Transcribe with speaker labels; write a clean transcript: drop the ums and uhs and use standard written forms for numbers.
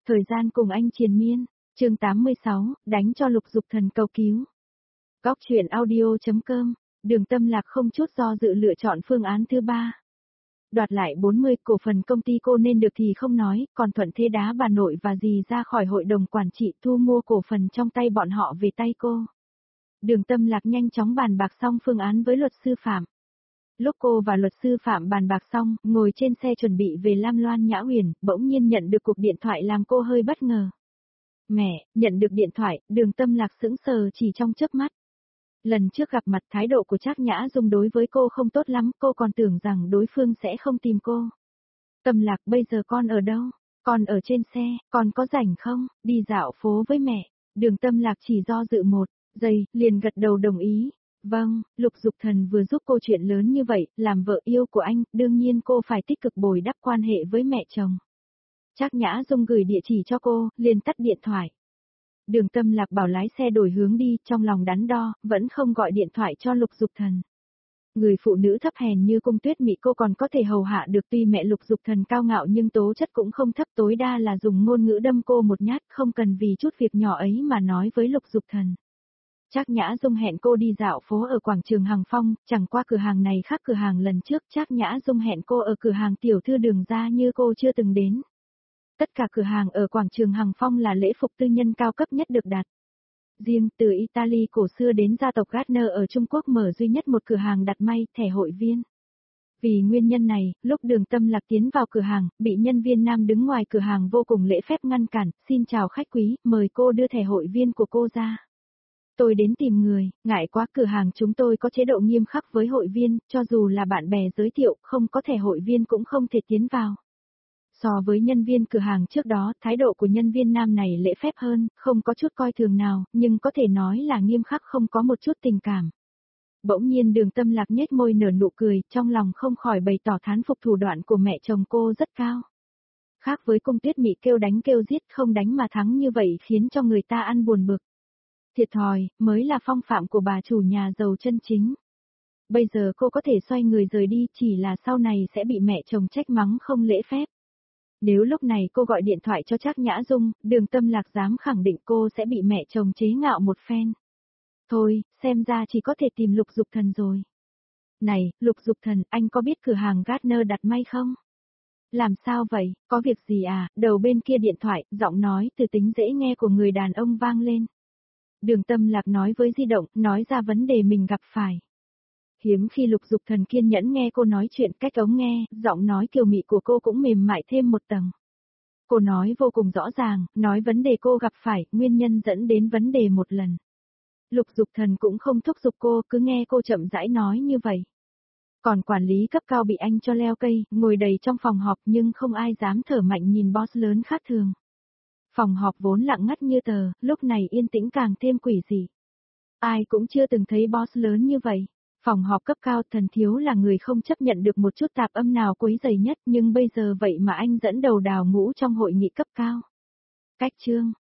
Speaker 1: Thời gian cùng anh triền miên, chương 86, đánh cho Lục Dục Thần cầu cứu. Góc truyện audio.com, Đường Tâm Lạc không chút do dự lựa chọn phương án thứ 3. Đoạt lại 40 cổ phần công ty cô nên được thì không nói, còn thuận thế đá bà nội và dì ra khỏi hội đồng quản trị thu mua cổ phần trong tay bọn họ về tay cô. Đường Tâm Lạc nhanh chóng bàn bạc xong phương án với luật sư Phạm. Lúc cô và luật sư Phạm bàn bạc xong, ngồi trên xe chuẩn bị về Lam Loan Nhã Uyển, bỗng nhiên nhận được cuộc điện thoại làm cô hơi bất ngờ. Mẹ, nhận được điện thoại, Đường Tâm Lạc sững sờ chỉ trong chớp mắt. Lần trước gặp mặt thái độ của Trác Nhã Dung đối với cô không tốt lắm, cô còn tưởng rằng đối phương sẽ không tìm cô. Tâm Lạc, bây giờ con ở đâu? Con ở trên xe, con có rảnh không? Đi dạo phố với mẹ. Đường Tâm Lạc chỉ do dự 1 giây, liền gật đầu đồng ý. Vâng, Lục Dục Thần vừa giúp cô chuyện lớn như vậy, làm vợ yêu của anh, đương nhiên cô phải tích cực bồi đắp quan hệ với mẹ chồng. Trác Nhã Dung gửi địa chỉ cho cô, liền tắt điện thoại. Đường Tâm Lạc bảo lái xe đổi hướng đi, trong lòng đắn đo, vẫn không gọi điện thoại cho Lục Dục Thần. Người phụ nữ thấp hèn như Cung Tuyết Mị cô còn có thể hầu hạ được, tuy mẹ Lục Dục Thần cao ngạo nhưng tố chất cũng không thấp, tối đa là dùng ngôn ngữ đâm cô một nhát, không cần vì chút việc nhỏ ấy mà nói với Lục Dục Thần. Trác Nhã Dung hẹn cô đi dạo phố ở quảng trường Hằng Phong, chẳng qua cửa hàng này khác cửa hàng lần trước, Trác Nhã Dung hẹn cô ở cửa hàng tiểu thư Đường gia như cô chưa từng đến. Tất cả cửa hàng ở quảng trường Hằng Phong là lễ phục tư nhân cao cấp nhất được đặt. Riêng từ Italy cổ xưa đến gia tộc Gardner ở Trung Quốc mở duy nhất một cửa hàng đặt may thẻ hội viên. Vì nguyên nhân này, lúc Đường Tâm Lạc tiến vào cửa hàng, bị nhân viên nam đứng ngoài cửa hàng vô cùng lễ phép ngăn cản, xin chào khách quý, mời cô đưa thẻ hội viên của cô ra. Tôi đến tìm người, ngại quá, cửa hàng chúng tôi có chế độ nghiêm khắc với hội viên, cho dù là bạn bè giới thiệu, không có thẻ hội viên cũng không thể tiến vào. So với nhân viên cửa hàng trước đó, thái độ của nhân viên nam này lễ phép hơn, không có chút coi thường nào, nhưng có thể nói là nghiêm khắc, không có một chút tình cảm. Bỗng nhiên Đường Tâm Lạc nhếch môi nở nụ cười, trong lòng không khỏi bày tỏ thán phục thủ đoạn của mẹ chồng cô rất cao. Khác với Cung Tuyết Mị kêu đánh kêu giết, không đánh mà thắng như vậy khiến cho người ta ăn buồn bực. Thiệt thòi, mới là phong phạm của bà chủ nhà giàu chân chính. Bây giờ cô có thể xoay người rời đi, chỉ là sau này sẽ bị mẹ chồng trách mắng không lễ phép. Nếu lúc này cô gọi điện thoại cho Trác Nhã Dung, Đường Tâm Lạc dám khẳng định cô sẽ bị mẹ chồng chế ngạo một phen. Thôi, xem ra chỉ có thể tìm Lục Dục Thần rồi. Này, Lục Dục Thần, anh có biết cửa hàng Gardner đặt may không? Làm sao vậy, có việc gì à? Đầu bên kia điện thoại, giọng nói từ tính dễ nghe của người đàn ông vang lên. Đường Tâm Lạc nói với di động, nói ra vấn đề mình gặp phải. Hiếm khi Lục Dục Thần kiên nhẫn nghe cô nói chuyện, cách ống nghe, giọng nói kiều mị của cô cũng mềm mại thêm một tầng. Cô nói vô cùng rõ ràng, nói vấn đề cô gặp phải, nguyên nhân dẫn đến vấn đề một lần. Lục Dục Thần cũng không thúc giục cô, cứ nghe cô chậm rãi nói như vậy. Còn quản lý cấp cao bị anh cho leo cây, ngồi đầy trong phòng họp nhưng không ai dám thở mạnh nhìn boss lớn khác thường. Phòng họp vốn lặng ngắt như tờ, lúc này yên tĩnh càng thêm quỷ dị. Ai cũng chưa từng thấy boss lớn như vậy. Phòng họp cấp cao, Thần Thiếu là người không chấp nhận được một chút tạp âm nào quấy rầy nhất, nhưng bây giờ vậy mà anh dẫn đầu đào ngũ trong hội nghị cấp cao. Cách chương,